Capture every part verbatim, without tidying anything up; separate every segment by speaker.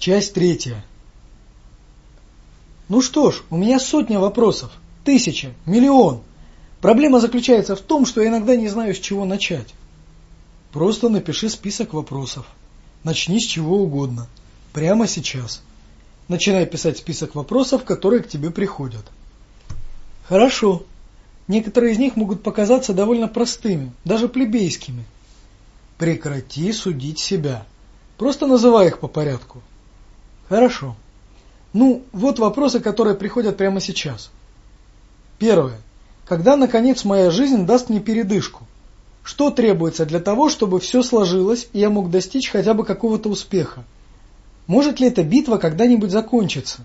Speaker 1: Часть третья. Ну что ж, у меня сотня вопросов. Тысяча, миллион. Проблема заключается в том, что я иногда не знаю, с чего начать. Просто напиши список вопросов. Начни с чего угодно. Прямо сейчас. Начинай писать список вопросов, которые к тебе приходят. Хорошо. Некоторые из них могут показаться довольно простыми, даже плебейскими. Прекрати судить себя. Просто называй их по порядку. Хорошо. Ну, вот вопросы, которые приходят прямо сейчас. Первое. Когда, наконец, моя жизнь даст мне передышку? Что требуется для того, чтобы все сложилось, и я мог достичь хотя бы какого-то успеха? Может ли эта битва когда-нибудь закончиться?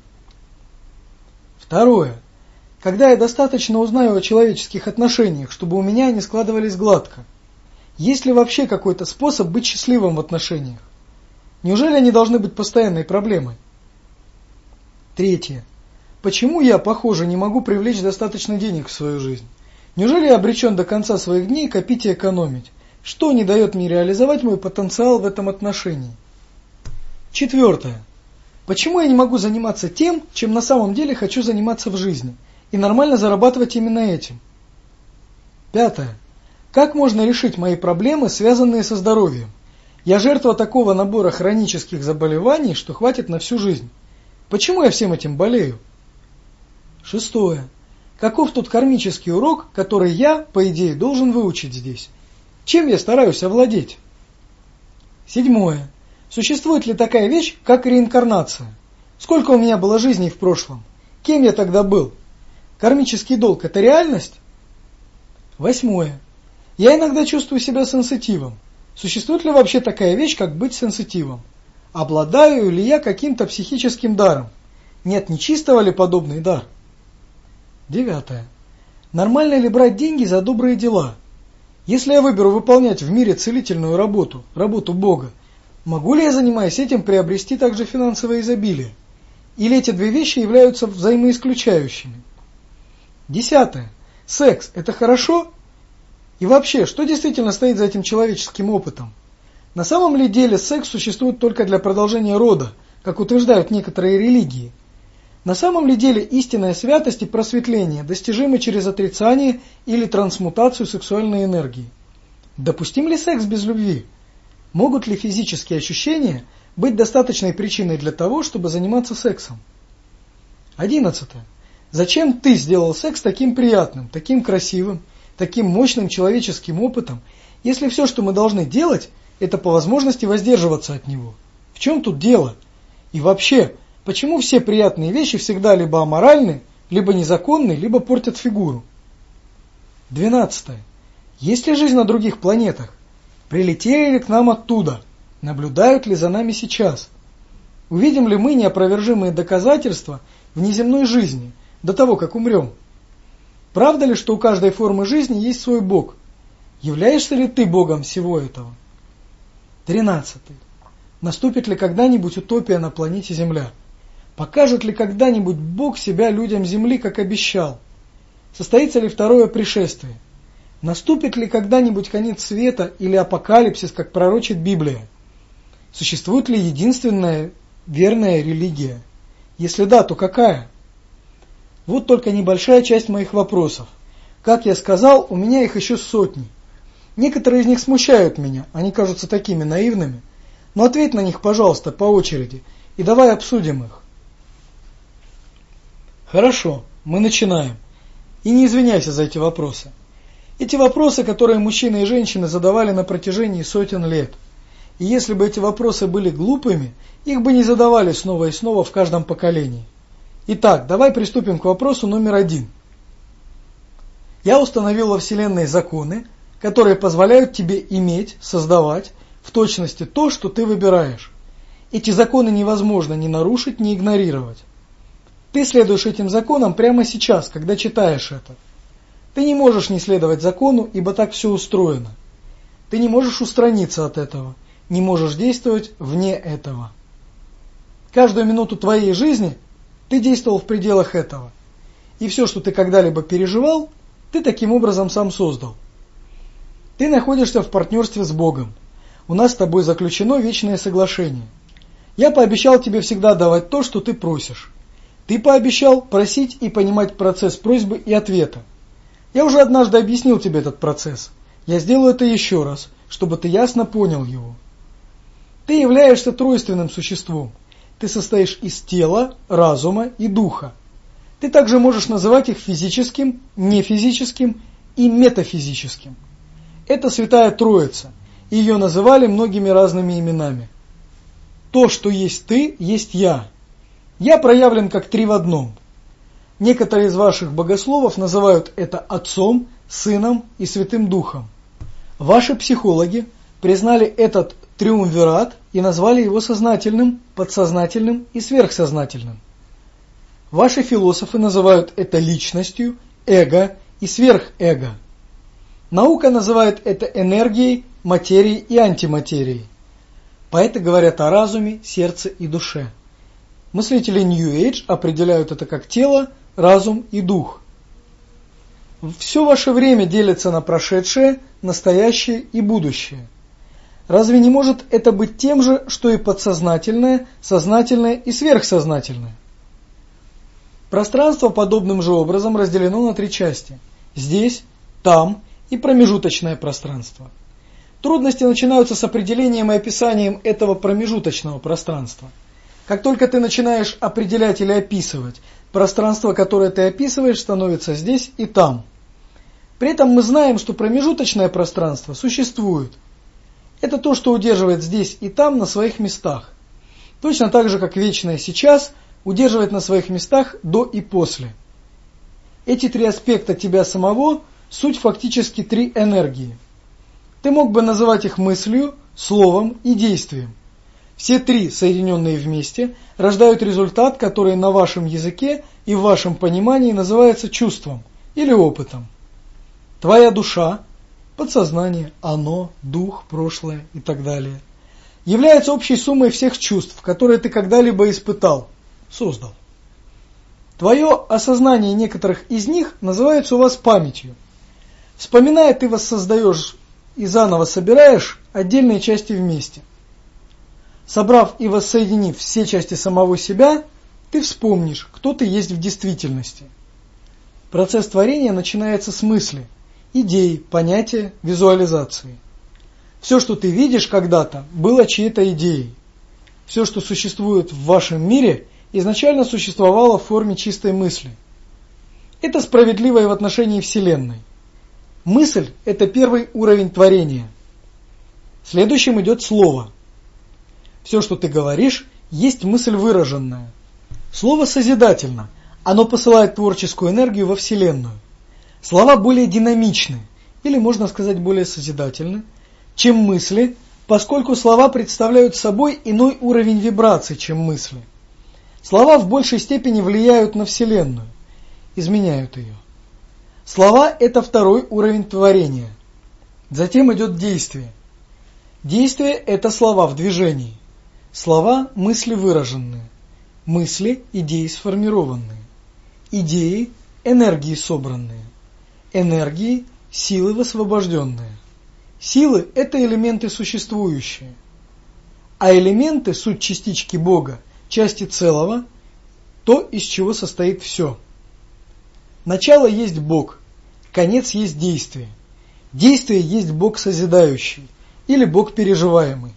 Speaker 1: Второе. Когда я достаточно узнаю о человеческих отношениях, чтобы у меня они складывались гладко? Есть ли вообще какой-то способ быть счастливым в отношениях? Неужели они должны быть постоянной проблемой? Третье. Почему я, похоже, не могу привлечь достаточно денег в свою жизнь? Неужели я обречен до конца своих дней копить и экономить? Что не дает мне реализовать мой потенциал в этом отношении? Четвертое. Почему я не могу заниматься тем, чем на самом деле хочу заниматься в жизни, и нормально зарабатывать именно этим? Пятое. Как можно решить мои проблемы, связанные со здоровьем? Я жертва такого набора хронических заболеваний, что хватит на всю жизнь. Почему я всем этим болею? Шестое. Каков тот кармический урок, который я, по идее, должен выучить здесь? Чем я стараюсь овладеть? Седьмое. Существует ли такая вещь, как реинкарнация? Сколько у меня было жизней в прошлом? Кем я тогда был? Кармический долг – это реальность? Восьмое. Я иногда чувствую себя сенситивом. Существует ли вообще такая вещь, как быть сенситивом? Обладаю ли я каким-то психическим даром? Нет нечистого ли подобный дар? Девятое. Нормально ли брать деньги за добрые дела? Если я выберу выполнять в мире целительную работу, работу Бога, могу ли я, занимаясь этим, приобрести также финансовое изобилие? Или эти две вещи являются взаимоисключающими? Десятое. Секс – это хорошо? И вообще, что действительно стоит за этим человеческим опытом? На самом ли деле секс существует только для продолжения рода, как утверждают некоторые религии? На самом ли деле истинная святость и просветление достижимы через отрицание или трансмутацию сексуальной энергии? Допустим ли секс без любви? Могут ли физические ощущения быть достаточной причиной для того, чтобы заниматься сексом? Одиннадцатое. Зачем ты сделал секс таким приятным, таким красивым, таким мощным человеческим опытом, если все, что мы должны делать, это по возможности воздерживаться от него? В чем тут дело? И вообще, почему все приятные вещи всегда либо аморальны, либо незаконны, либо портят фигуру? Двенадцатое. Есть ли жизнь на других планетах? Прилетели ли к нам оттуда? Наблюдают ли за нами сейчас? Увидим ли мы неопровержимые доказательства внеземной жизни до того, как умрем? Правда ли, что у каждой формы жизни есть свой Бог? Являешься ли ты Богом всего этого? Тринадцатый. Наступит ли когда-нибудь утопия на планете Земля? Покажет ли когда-нибудь Бог себя людям Земли, как обещал? Состоится ли второе пришествие? Наступит ли когда-нибудь конец света или апокалипсис, как пророчит Библия? Существует ли единственная верная религия? Если да, то какая? Вот только небольшая часть моих вопросов. Как я сказал, у меня их еще сотни. Некоторые из них смущают меня, они кажутся такими наивными. Но ответь на них, пожалуйста, по очереди, и давай обсудим их. Хорошо, мы начинаем. И не извиняйся за эти вопросы. Эти вопросы, которые мужчины и женщины задавали на протяжении сотен лет. И если бы эти вопросы были глупыми, их бы не задавали снова и снова в каждом поколении. Итак, давай приступим к вопросу номер один. Я установил во Вселенной законы, которые позволяют тебе иметь, создавать в точности то, что ты выбираешь. Эти законы невозможно ни нарушить, ни игнорировать. Ты следуешь этим законам прямо сейчас, когда читаешь это. Ты не можешь не следовать закону, ибо так все устроено. Ты не можешь устраниться от этого, не можешь действовать вне этого. Каждую минуту твоей жизни ты действовал в пределах этого. И все, что ты когда-либо переживал, ты таким образом сам создал. Ты находишься в партнерстве с Богом. У нас с тобой заключено вечное соглашение. Я пообещал тебе всегда давать то, что ты просишь. Ты пообещал просить и понимать процесс просьбы и ответа. Я уже однажды объяснил тебе этот процесс. Я сделаю это еще раз, чтобы ты ясно понял его. Ты являешься тройственным существом. Ты состоишь из тела, разума и духа. Ты также можешь называть их физическим, нефизическим и метафизическим. Это Святая Троица. Ее называли многими разными именами. То, что есть ты, есть я. Я проявлен как три в одном. Некоторые из ваших богословов называют это Отцом, Сыном и Святым Духом. Ваши психологи признали этот триумвират и назвали его сознательным, подсознательным и сверхсознательным. Ваши философы называют это личностью, эго и сверхэго. Наука называет это энергией, материей и антиматерией. Поэты говорят о разуме, сердце и душе. Мыслители New Age определяют это как тело, разум и дух. Все ваше время делится на прошедшее, настоящее и будущее. Разве не может это быть тем же, что и подсознательное, сознательное и сверхсознательное? Пространство подобным же образом разделено на три части. Здесь, там и промежуточное пространство. Трудности начинаются с определением и описанием этого промежуточного пространства. Как только ты начинаешь определять или описывать, пространство, которое ты описываешь, становится здесь и там. При этом мы знаем, что промежуточное пространство существует. Это то, что удерживает здесь и там на своих местах. Точно так же, как вечное сейчас удерживает на своих местах до и после. Эти три аспекта тебя самого – суть фактически три энергии. Ты мог бы называть их мыслью, словом и действием. Все три, соединенные вместе, рождают результат, который на вашем языке и в вашем понимании называется чувством или опытом. Твоя душа, подсознание, оно, дух, прошлое и так далее, является общей суммой всех чувств, которые ты когда-либо испытал, создал. Твое осознание некоторых из них называется у вас памятью. Вспоминая, ты воссоздаешь и заново собираешь отдельные части вместе. Собрав и воссоединив все части самого себя, ты вспомнишь, кто ты есть в действительности. Процесс творения начинается с мысли, идей, понятия, визуализации. Все, что ты видишь когда-то, было чьей-то идеей. Все, что существует в вашем мире, изначально существовало в форме чистой мысли. Это справедливо и в отношении Вселенной. Мысль – это первый уровень творения. Следующим идет слово. Все, что ты говоришь, есть мысль выраженная. Слово созидательно, оно посылает творческую энергию во Вселенную. Слова более динамичны, или можно сказать более созидательны, чем мысли, поскольку слова представляют собой иной уровень вибраций, чем мысли. Слова в большей степени влияют на Вселенную, изменяют ее. Слова – это второй уровень творения. Затем идет действие. Действие – это слова в движении. Слова – мысли выраженные. Мысли – идеи сформированные. Идеи – энергии собранные. Энергии – силы высвобожденные. Силы – это элементы существующие. А элементы – суть частички Бога, части целого, то, из чего состоит все. Начало есть Бог, конец есть действие. Действие есть Бог созидающий или Бог переживаемый.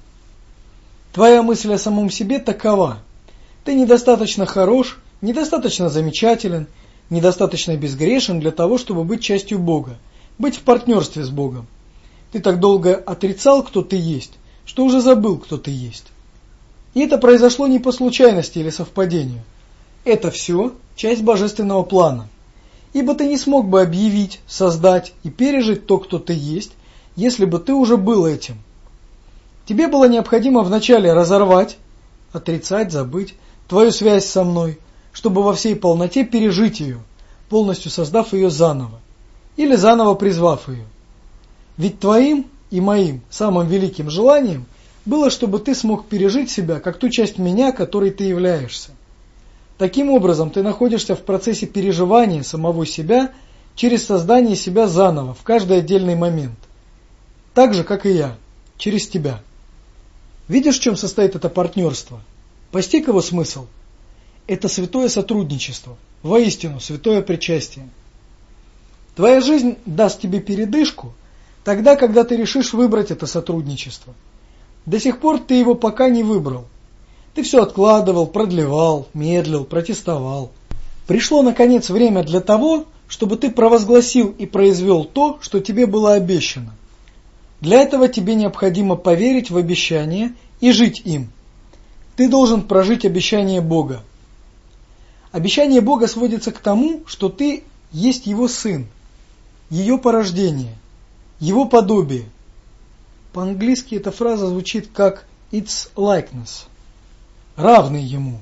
Speaker 1: Твоя мысль о самом себе такова: ты недостаточно хорош, недостаточно замечателен, недостаточно безгрешен для того, чтобы быть частью Бога, быть в партнерстве с Богом. Ты так долго отрицал, кто ты есть, что уже забыл, кто ты есть. И это произошло не по случайности или совпадению. Это все часть божественного плана. Ибо ты не смог бы объявить, создать и пережить то, кто ты есть, если бы ты уже был этим. Тебе было необходимо вначале разорвать, отрицать, забыть твою связь со мной, чтобы во всей полноте пережить ее, полностью создав ее заново, или заново призвав ее. Ведь твоим и моим самым великим желанием было, чтобы ты смог пережить себя, как ту часть меня, которой ты являешься. Таким образом, ты находишься в процессе переживания самого себя через создание себя заново в каждый отдельный момент. Так же, как и я, через тебя. Видишь, в чем состоит это партнерство? Постиг его смысл? Это святое сотрудничество, воистину святое причастие. Твоя жизнь даст тебе передышку тогда, когда ты решишь выбрать это сотрудничество. До сих пор ты его пока не выбрал. Ты все откладывал, продлевал, медлил, протестовал. Пришло, наконец, время для того, чтобы ты провозгласил и произвел то, что тебе было обещано. Для этого тебе необходимо поверить в обещание и жить им. Ты должен прожить обещание Бога. Обещание Бога сводится к тому, что ты есть Его сын, ее порождение, Его подобие. По-английски эта фраза звучит как «its likeness», равный Ему.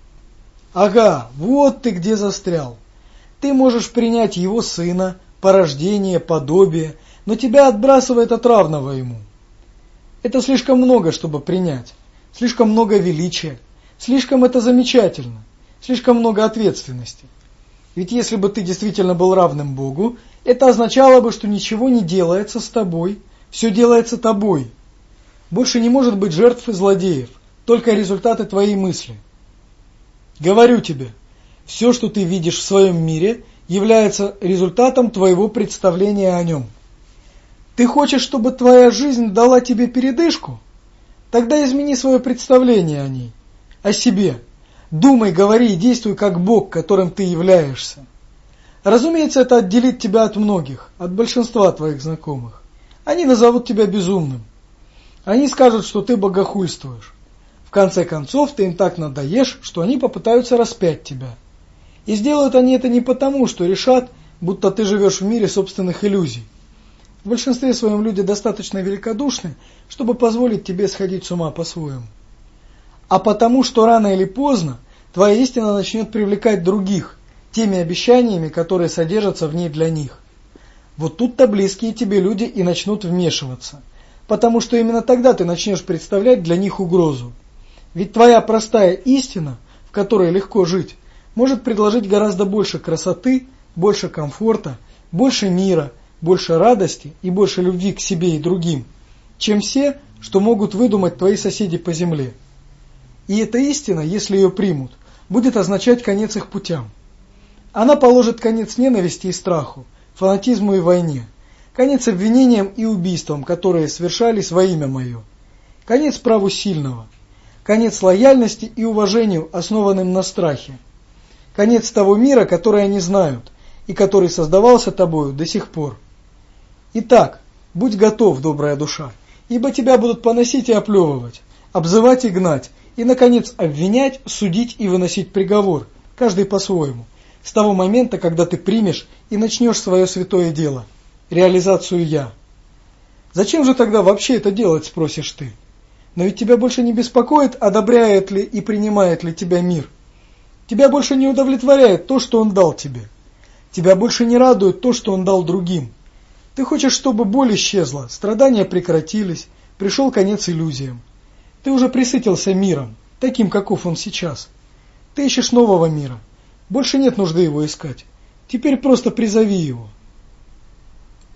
Speaker 1: Ага, вот ты где застрял. Ты можешь принять Его сына, порождение, подобие, но тебя отбрасывает от равного Ему. Это слишком много, чтобы принять, слишком много величия, слишком это замечательно, слишком много ответственности. Ведь если бы ты действительно был равным Богу, это означало бы, что ничего не делается с тобой, все делается тобой. Больше не может быть жертв и злодеев, только результаты твоей мысли. Говорю тебе, все, что ты видишь в своем мире, является результатом твоего представления о нем. Ты хочешь, чтобы твоя жизнь дала тебе передышку? Тогда измени свое представление о ней, о себе. Думай, говори и действуй как Бог, которым ты являешься. Разумеется, это отделит тебя от многих, от большинства твоих знакомых. Они назовут тебя безумным. Они скажут, что ты богохульствуешь. В конце концов, ты им так надоешь, что они попытаются распять тебя. И сделают они это не потому, что решат, будто ты живешь в мире собственных иллюзий. В большинстве своем люди достаточно великодушны, чтобы позволить тебе сходить с ума по-своему. А потому, что рано или поздно твоя истина начнет привлекать других, теми обещаниями, которые содержатся в ней для них. Вот тут-то близкие тебе люди и начнут вмешиваться, потому что именно тогда ты начнешь представлять для них угрозу. Ведь твоя простая истина, в которой легко жить, может предложить гораздо больше красоты, больше комфорта, больше мира, больше радости и больше любви к себе и другим, чем все, что могут выдумать твои соседи по земле. И эта истина, если ее примут, будет означать конец их путям. Она положит конец ненависти и страху, фанатизму и войне, конец обвинениям и убийствам, которые совершались во имя мое, конец праву сильного, конец лояльности и уважению, основанным на страхе, конец того мира, который они знают и который создавался тобою до сих пор. Итак, будь готов, добрая душа, ибо тебя будут поносить и оплевывать, обзывать и гнать, и, наконец, обвинять, судить и выносить приговор, каждый по-своему, с того момента, когда ты примешь и начнешь свое святое дело, реализацию «Я». Зачем же тогда вообще это делать, спросишь ты? Но ведь тебя больше не беспокоит, одобряет ли и принимает ли тебя мир. Тебя больше не удовлетворяет то, что он дал тебе. Тебя больше не радует то, что он дал другим. Ты хочешь, чтобы боль исчезла, страдания прекратились, пришел конец иллюзиям. Ты уже пресытился миром, таким, каков он сейчас. Ты ищешь нового мира. Больше нет нужды его искать. Теперь просто призови его.